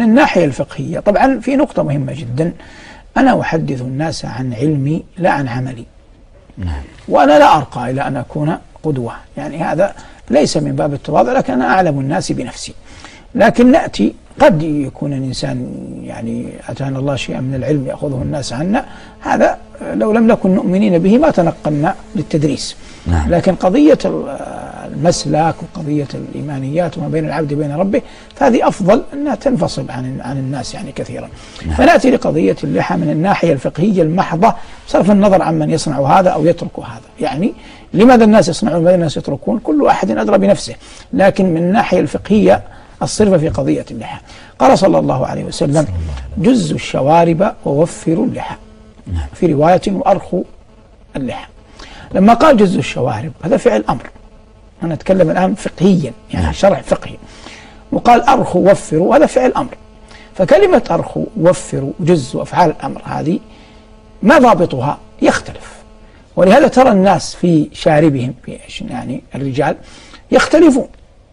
الناحية الفقهية طبعا في نقطة مهمة جدا، أنا أحدث الناس عن علمي لا عن عملي. وأنا لا أرقى إلى أن أكون قدوة، يعني هذا ليس من باب التواضع، لكن أنا أعلم الناس بنفسي. لكن نأتي قد يكون الإنسان يعني أتانا الله شيئا من العلم يأخذه الناس عنا، هذا لو لم نكن مؤمنين به ما تنقلنا للتدريس. لكن قضية المسلك وقضية الإيمانيات وما بين العبد وبين ربه، فهذه أفضل أنها تنفصل عن الناس يعني كثيرا. فنأتي لقضية اللحى من الناحية الفقهية المحضة، بصرف النظر عن من يصنع هذا أو يترك هذا. يعني لماذا الناس يصنعون ولماذا الناس يتركون؟ كل أحد أدرى بنفسه. لكن من الناحية الفقهية الصرفة في قضية اللحى، قال صلى الله عليه وسلم: جزوا الشوارب ووفروا اللحى، في رواية وأرخوا اللحى. لما قال جزوا الشوارب هذا فعل أمر، أنا أتكلم الآن فقهيا يعني شرع فقهي، وقال أرخوا وفروا هذا فعل أمر. فكلمة أرخوا وفروا جزوا أفعال الأمر هذه ما ضابطها؟ يختلف. ولهذا ترى الناس في شاربهم يعني الرجال يختلفون.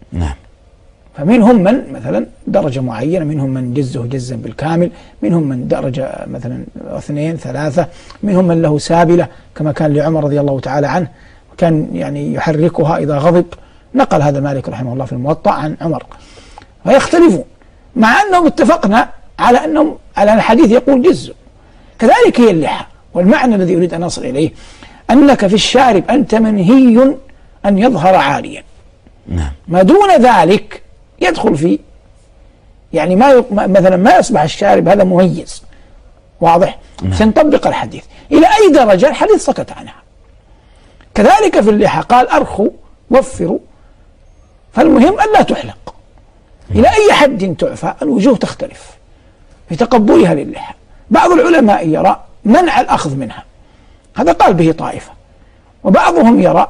فمنهم من مثلا درجة معينة، منهم من جزه جزا بالكامل، منهم من درجة مثلا 2 3، منهم من له سابلة كما كان لعمر رضي الله تعالى عنه، كان يعني يحركها إذا غضب. نقل هذا مالك رحمه الله في الموطأ عن عمر. فيختلفون مع أنهم اتفقنا على أنهم على الحديث يقول جزوا. كذلك هي اللحى. والمعنى الذي أريد أن أصل إليه أنك في الشارب أنت منهي أن يظهر عاليا، ما دون ذلك يدخل في يعني مثلا ما يصبح الشارب هذا مميز واضح. سنطبق الحديث إلى أي درجة الحديث سكت عنها. كذلك في اللحى قال أرخوا وفروا، فالمهم أن لا تحلق. إلى أي حد تعفى؟ الوجوه تختلف في تقبلها للحى. بعض العلماء يرى منع الأخذ منها، هذا قال به طائفة، وبعضهم يرى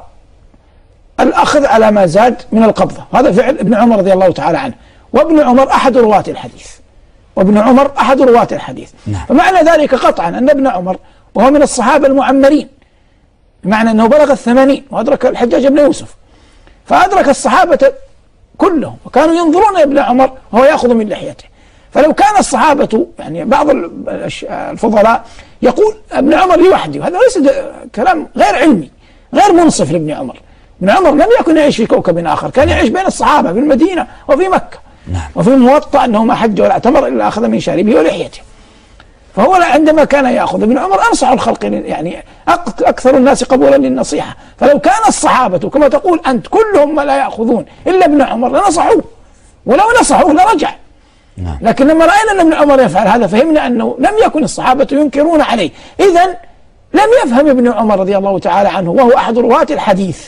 الأخذ على ما زاد من القبضة، هذا فعل ابن عمر رضي الله تعالى عنه. وابن عمر أحد رواة الحديث، فمعنى ذلك قطعا أن ابن عمر وهو من الصحابة المعمرين، بمعنى أنه بلغ 80 وأدرك الحجاج بن يوسف، فأدرك الصحابة كلهم وكانوا ينظرون ابن عمر وهو يأخذ من لحيته. فلو كان الصحابة يعني بعض الفضلاء يقول ابن عمر لوحده، هذا ليس كلام غير علمي غير منصف لابن عمر. ابن عمر لم يكن يعيش في كوكب آخر، كان يعيش بين الصحابة في المدينة وفي مكة. وفي الموطأ أنه ما حج ولا اعتمر إلا أخذ من شاربه ولحيته. فهو عندما كان يأخذ ابن عمر أنصح الخلق، يعني أكثر الناس قبولا للنصيحة. فلو كان الصحابة كما تقول أنت كلهم لا يأخذون إلا ابن عمر لنصحوه، ولو نصحوه لرجع. لكن لما رأينا أن ابن عمر يفعل هذا فهمنا أنه لم يكن الصحابة ينكرون عليه. إذن لم يفهم ابن عمر رضي الله تعالى عنه وهو أحد رواة الحديث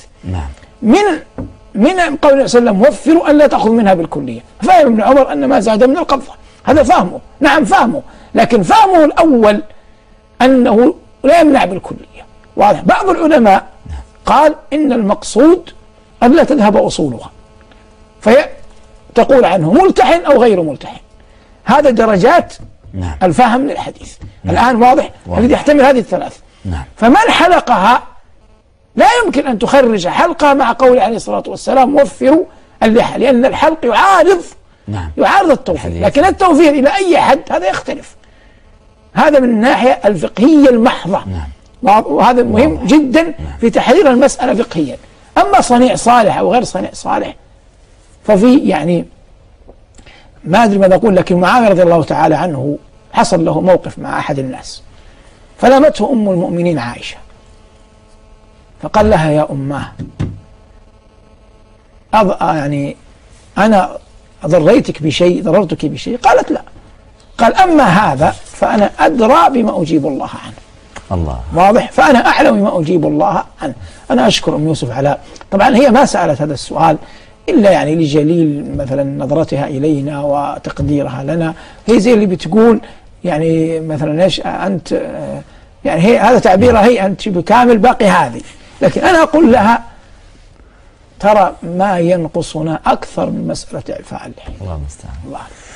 من قول النبي صلى الله عليه وسلم وفروا أن لا تأخذ منها بالكلية. فهم ابن عمر أن ما زاد من القبضة، هذا فهمه، نعم فهمه، لكن فهمه الأول أنه لا يمنع بالكلية. واضح. بعض العلماء قال إن المقصود أن لا تذهب أصولها، فتقول عنه ملتحن أو غير ملتحن. هذا درجات الفهم للحديث. الآن واضح الذي يحتمل هذه الثلاث. فمن حلقها لا يمكن أن تخرج حلقها مع قول عليه الصلاة والسلام وفروا اللحى، لأن الحلق يعارض التوفير. لكن التوفير إلى أي حد هذا يختلف. هذا من الناحية الفقهية المحضة. وهذا مهم جدا في تحرير المسألة فقهيا. أما صنيع صالح أو غير صنيع صالح ففي يعني ما أدري ماذا أقول. لكن معاوية رضي الله تعالى عنه حصل له موقف مع أحد الناس، فلامته أم المؤمنين عائشة فقال لها يا أماه يعني أنا ضررتك بشيء؟ قالت لا. قال أما هذا فأنا أدرى بما أجيب الله عنه. الله. واضح. فأنا أعلم بما أجيب الله عنه. أنا أشكر أم يوسف على، طبعا هي ما سألت هذا السؤال إلا يعني لجليل مثلا نظرتها إلينا وتقديرها لنا. هي زي اللي بتقول يعني مثلا إيش أنت، يعني هي هذا تعبيرها، هي أنت بكامل باقي هذه. لكن أنا أقول لها ترى ما ينقصنا أكثر من مسألة إعفاء اللحية. الله المستعان.